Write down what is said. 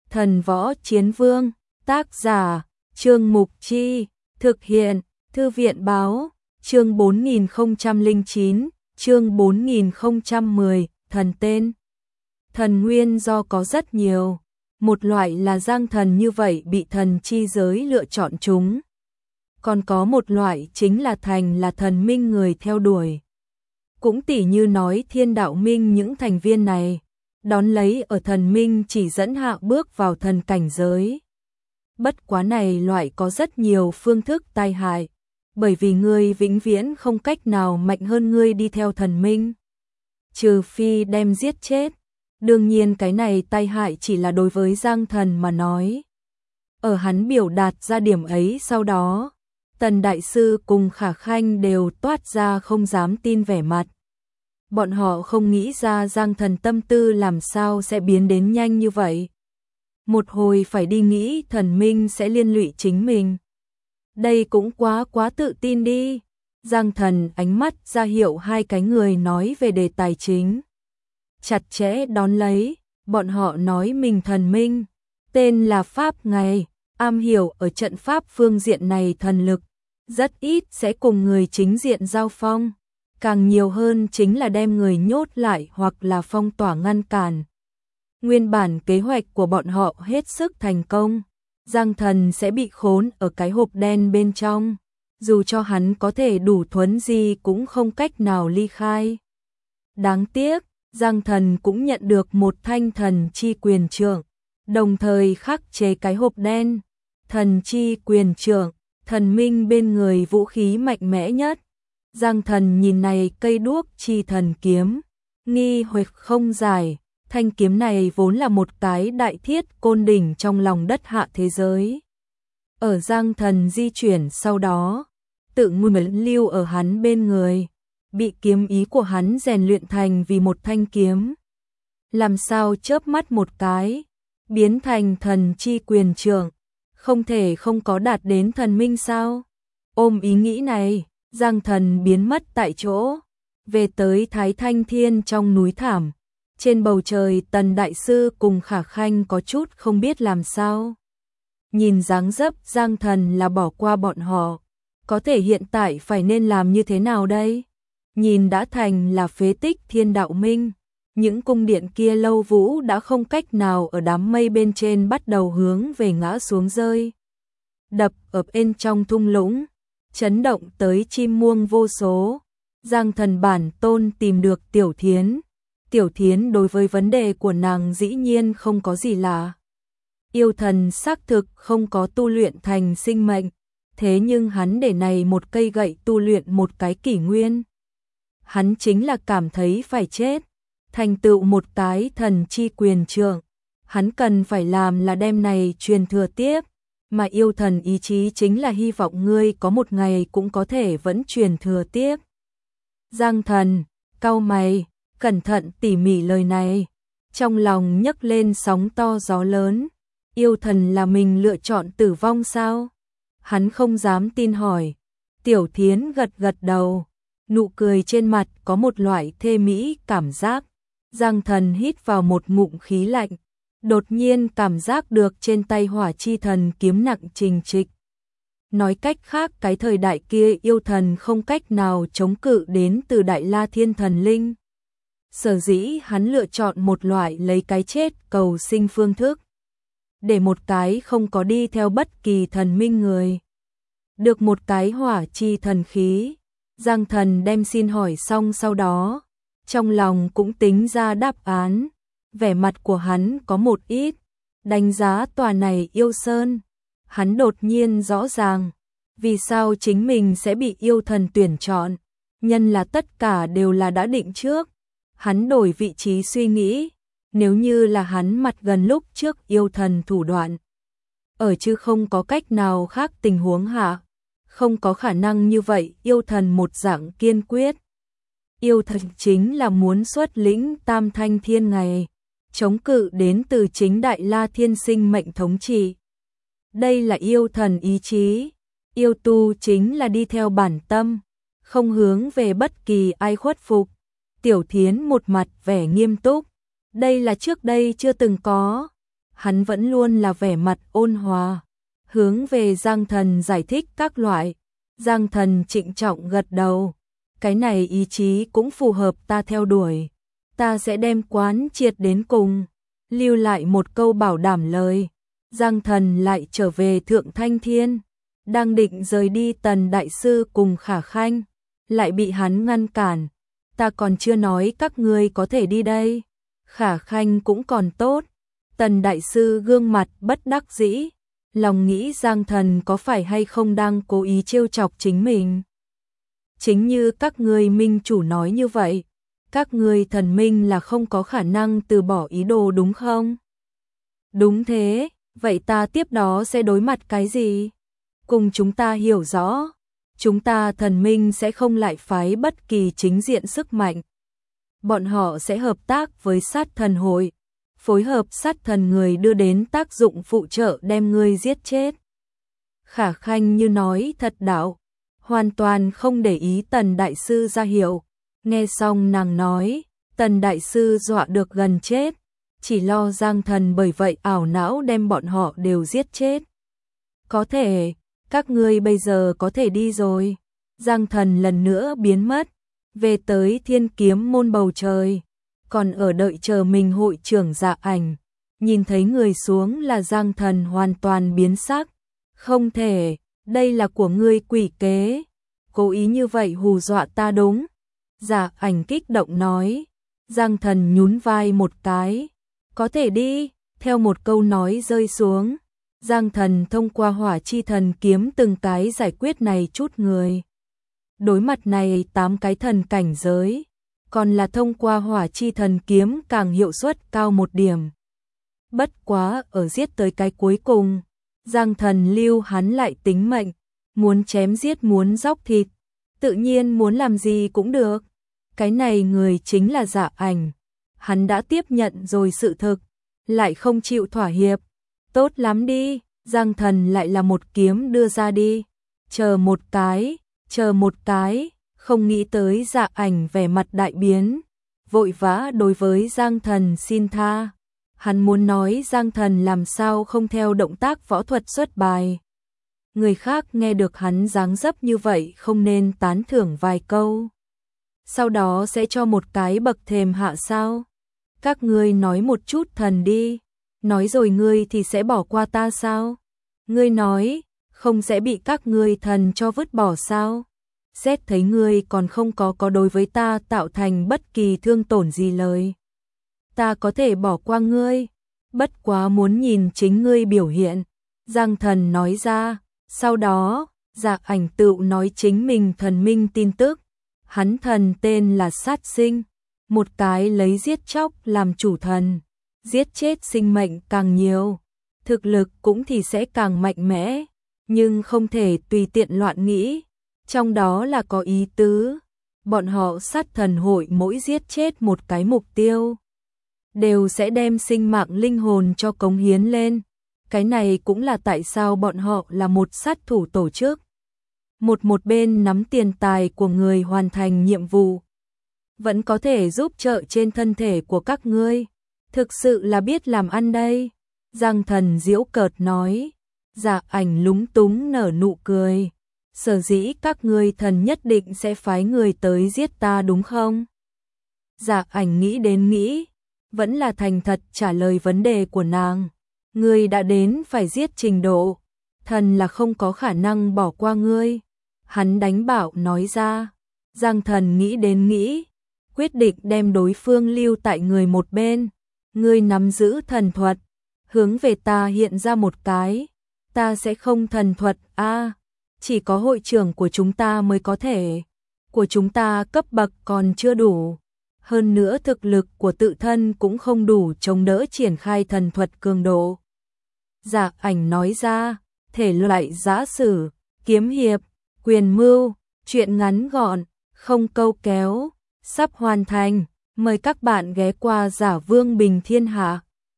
Thần Võ Chiến Vương, tác giả, Trương Mục Chi, thực hiện, Thư viện Báo, chương 4009, chương 4010, thần tên. Thần nguyên do có rất nhiều, một loại là giang thần như vậy bị thần chi giới lựa chọn chúng. Còn có một loại chính là thành là thần minh người theo đuổi. Cũng tỉ như nói Thiên Đạo Minh những thành viên này, đón lấy ở thần minh chỉ dẫn hạ bước vào thần cảnh giới. Bất quá này loại có rất nhiều phương thức tai hại, bởi vì ngươi vĩnh viễn không cách nào mạnh hơn ngươi đi theo thần minh. Trừ phi đem giết chết. Đương nhiên cái này tai hại chỉ là đối với Giang Thần mà nói. Ở hắn biểu đạt ra điểm ấy sau đó, Tần Đại Sư cùng Khả Khanh đều toát ra không dám tin vẻ mặt. Bọn họ không nghĩ ra Giang Thần tâm tư làm sao sẽ biến đến nhanh như vậy. Một hồi phải đi nghĩ thần minh sẽ liên lụy chính mình. Đây cũng quá tự tin đi. Giang Thần ánh mắt ra hiệu hai cái người nói về đề tài chính. Chặt chẽ đón lấy, bọn họ nói mình thần minh, tên là Pháp Ngày, am hiểu ở trận pháp phương diện này thần lực, rất ít sẽ cùng người chính diện giao phong, càng nhiều hơn chính là đem người nhốt lại hoặc là phong tỏa ngăn cản. Nguyên bản kế hoạch của bọn họ hết sức thành công, Giang Thần sẽ bị khốn ở cái hộp đen bên trong, dù cho hắn có thể đủ thuấn di cũng không cách nào ly khai. Đáng tiếc, Giang Thần cũng nhận được một thanh thần chi quyền trượng, đồng thời khắc chế cái hộp đen. Thần chi quyền trượng, thần minh bên người vũ khí mạnh mẽ nhất. Giang Thần nhìn này cây đuốc chi thần kiếm, nghi hoặc không giải, thanh kiếm này vốn là một cái đại thiết côn đỉnh trong lòng đất hạ thế giới. Ở Giang Thần di chuyển sau đó, tự nguyên lưu ở hắn bên người, bị kiếm ý của hắn rèn luyện thành vì một thanh kiếm. Làm sao chớp mắt một cái, biến thành thần chi quyền trượng, không thể không có đạt đến thần minh sao? Ôm ý nghĩ này, Giang Thần biến mất tại chỗ, về tới Thái Thanh Thiên trong núi thảm. Trên bầu trời Tần Đại Sư cùng Khả Khanh có chút không biết làm sao. Nhìn dáng dấp Giang Thần là bỏ qua bọn họ, có thể hiện tại phải nên làm như thế nào đây? Nhìn đã thành là phế tích Thiên Đạo Minh, những cung điện kia lâu vũ đã không cách nào ở đám mây bên trên bắt đầu hướng về ngã xuống rơi. Đập ở bên trong thung lũng, chấn động tới chim muông vô số. Giang Thần bản tôn tìm được Tiểu Thiến. Tiểu Thiến đối với vấn đề của nàng dĩ nhiên không có gì lạ. Yêu thần xác thực không có tu luyện thành sinh mệnh, thế nhưng hắn để này một cây gậy tu luyện một cái kỷ nguyên. Hắn chính là cảm thấy phải chết, thành tựu một cái thần chi quyền trượng. Hắn cần phải làm là đem này truyền thừa tiếp, mà yêu thần ý chí chính là hy vọng ngươi có một ngày cũng có thể vẫn truyền thừa tiếp. Giang Thần, cau mày, cẩn thận tỉ mỉ lời này, trong lòng nhấc lên sóng to gió lớn. Yêu thần là mình lựa chọn tử vong sao? Hắn không dám tin hỏi. Tiểu Thiến gật gật đầu, nụ cười trên mặt có một loại thê mỹ cảm giác. Giang Thần hít vào một ngụm khí lạnh, đột nhiên cảm giác được trên tay Hỏa Chi Thần kiếm nặng trình trịch. Nói cách khác cái thời đại kia yêu thần không cách nào chống cự đến từ Đại La Thiên Thần Linh. Sở dĩ hắn lựa chọn một loại lấy cái chết cầu sinh phương thức, để một cái không có đi theo bất kỳ thần minh người được một cái hỏa chi thần khí. Giang Thần đem xin hỏi xong sau đó, trong lòng cũng tính ra đáp án. Vẻ mặt của hắn có một ít đánh giá tòa này yêu sơn. Hắn đột nhiên rõ ràng vì sao chính mình sẽ bị yêu thần tuyển chọn, nhân là tất cả đều là đã định trước. Hắn đổi vị trí suy nghĩ, nếu như là hắn mặt gần lúc trước yêu thần thủ đoạn, ở chứ không có cách nào khác tình huống hạ, không có khả năng như vậy yêu thần một dạng kiên quyết. Yêu thần chính là muốn xuất lĩnh Tam Thanh Thiên ngày, chống cự đến từ chính Đại La Thiên sinh mệnh thống trị. Đây là yêu thần ý chí, yêu tu chính là đi theo bản tâm, không hướng về bất kỳ ai khuất phục. Tiểu Thiến một mặt vẻ nghiêm túc, đây là trước đây chưa từng có. hắn vẫn luôn là vẻ mặt ôn hòa, hướng về Giang Thần giải thích các loại. Giang Thần trịnh trọng gật đầu, cái này ý chí cũng phù hợp ta theo đuổi, ta sẽ đem quán triệt đến cùng, lưu lại một câu bảo đảm lời. Giang Thần lại trở về Thượng Thanh Thiên, đang định rời đi, Tần đại sư cùng Khả Khanh lại bị hắn ngăn cản. Ta còn chưa nói các ngươi có thể đi đây. Khả Khanh cũng còn tốt. Tần đại sư gương mặt bất đắc dĩ, lòng nghĩ Giang Thần có phải hay không đang cố ý trêu chọc chính mình. Chính như các ngươi minh chủ nói như vậy, các ngươi thần minh là không có khả năng từ bỏ ý đồ đúng không? Đúng thế, vậy ta tiếp đó sẽ đối mặt cái gì? Cùng chúng ta hiểu rõ, chúng ta thần minh sẽ không lại phái bất kỳ chính diện sức mạnh. Bọn họ sẽ hợp tác với sát thần hội, phối hợp sát thần người đưa đến tác dụng phụ trợ đem ngươi giết chết. Khả Khanh như nói thật đạo, hoàn toàn không để ý Tần đại sư ra hiệu. Nghe xong nàng nói, Tần đại sư dọa được gần chết, chỉ lo Giang Thần bởi vậy ảo não đem bọn họ đều giết chết. Có thể, các ngươi bây giờ có thể đi rồi. Giang Thần lần nữa biến mất, về tới Thiên Kiếm môn bầu trời, còn ở đợi chờ mình hội trưởng Dạ Ảnh. Nhìn thấy người xuống là Giang Thần hoàn toàn biến sắc. Không thể, đây là của ngươi quỷ kế, cố ý như vậy hù dọa ta đúng. Dạ Ảnh kích động nói. Giang Thần nhún vai một cái, có thể đi, theo một câu nói rơi xuống. Giang Thần thông qua hỏa chi thần kiếm từng cái giải quyết này chút người. Đối mặt này 8 cái thần cảnh giới, còn là thông qua hỏa chi thần kiếm càng hiệu suất cao một điểm. Bất quá ở giết tới cái cuối cùng, Giang Thần lưu hắn lại tính mệnh, muốn chém giết muốn róc thịt, tự nhiên muốn làm gì cũng được. Cái này người chính là Dạ Ảnh, hắn đã tiếp nhận rồi sự thực, lại không chịu thỏa hiệp. Tốt lắm đi, Giang Thần lại là một kiếm đưa ra đi. Chờ một cái, không nghĩ tới Dạ Ảnh vẻ mặt đại biến, vội vã đối với Giang Thần xin tha. Hắn muốn nói Giang Thần làm sao không theo động tác võ thuật xuất bài. Người khác nghe được hắn dáng dấp như vậy không nên tán thưởng vài câu. Sau đó sẽ cho một cái bậc thềm hạ sao? Các ngươi nói một chút thần đi. Nói rồi ngươi thì sẽ bỏ qua ta sao? Ngươi nói, không sẽ bị các ngươi thần cho vứt bỏ sao? Xét thấy ngươi còn không có đối với ta tạo thành bất kỳ thương tổn gì lời. Ta có thể bỏ qua ngươi, bất quá muốn nhìn chính ngươi biểu hiện. Giang Thần nói ra, sau đó, Dạ Ảnh tựu nói chính mình thần minh tin tức. Hắn thần tên là Sát Sinh, một cái lấy giết chóc làm chủ thần. Giết chết sinh mệnh càng nhiều, thực lực cũng thì sẽ càng mạnh mẽ, nhưng không thể tùy tiện loạn nghĩ, trong đó là có ý tứ. Bọn họ sát thần hội mỗi giết chết một cái mục tiêu, đều sẽ đem sinh mạng linh hồn cho cống hiến lên. Cái này cũng là tại sao bọn họ là một sát thủ tổ chức. Một bên nắm tiền tài của người hoàn thành nhiệm vụ, vẫn có thể giúp trợ trên thân thể của các ngươi. Thực sự là biết làm ăn đây. Giang Thần giễu cợt nói. Dạ Ảnh lúng túng nở nụ cười. Sở dĩ các ngươi thần nhất định sẽ phái người tới giết ta đúng không? Dạ Ảnh nghĩ đến nghĩ, vẫn là thành thật trả lời vấn đề của nàng. Ngươi đã đến phải giết trình độ, thần là không có khả năng bỏ qua ngươi. Hắn đánh bảo nói ra. Giang Thần nghĩ đến nghĩ, quyết định đem đối phương lưu tại người một bên. Ngươi nắm giữ thần thuật, hướng về ta hiện ra một cái. Ta sẽ không thần thuật chỉ có hội trưởng của chúng ta mới có thể. Của chúng ta cấp bậc còn chưa đủ. Hơn nữa thực lực của tự thân cũng không đủ chống đỡ triển khai thần thuật cường độ. Dạ Ảnh nói ra, thể loại giã sử, kiếm hiệp, quyền mưu, truyện ngắn gọn, không câu kéo, sắp hoàn thành. Mời các bạn ghé qua Giả Vương Bình Thiên Hạ.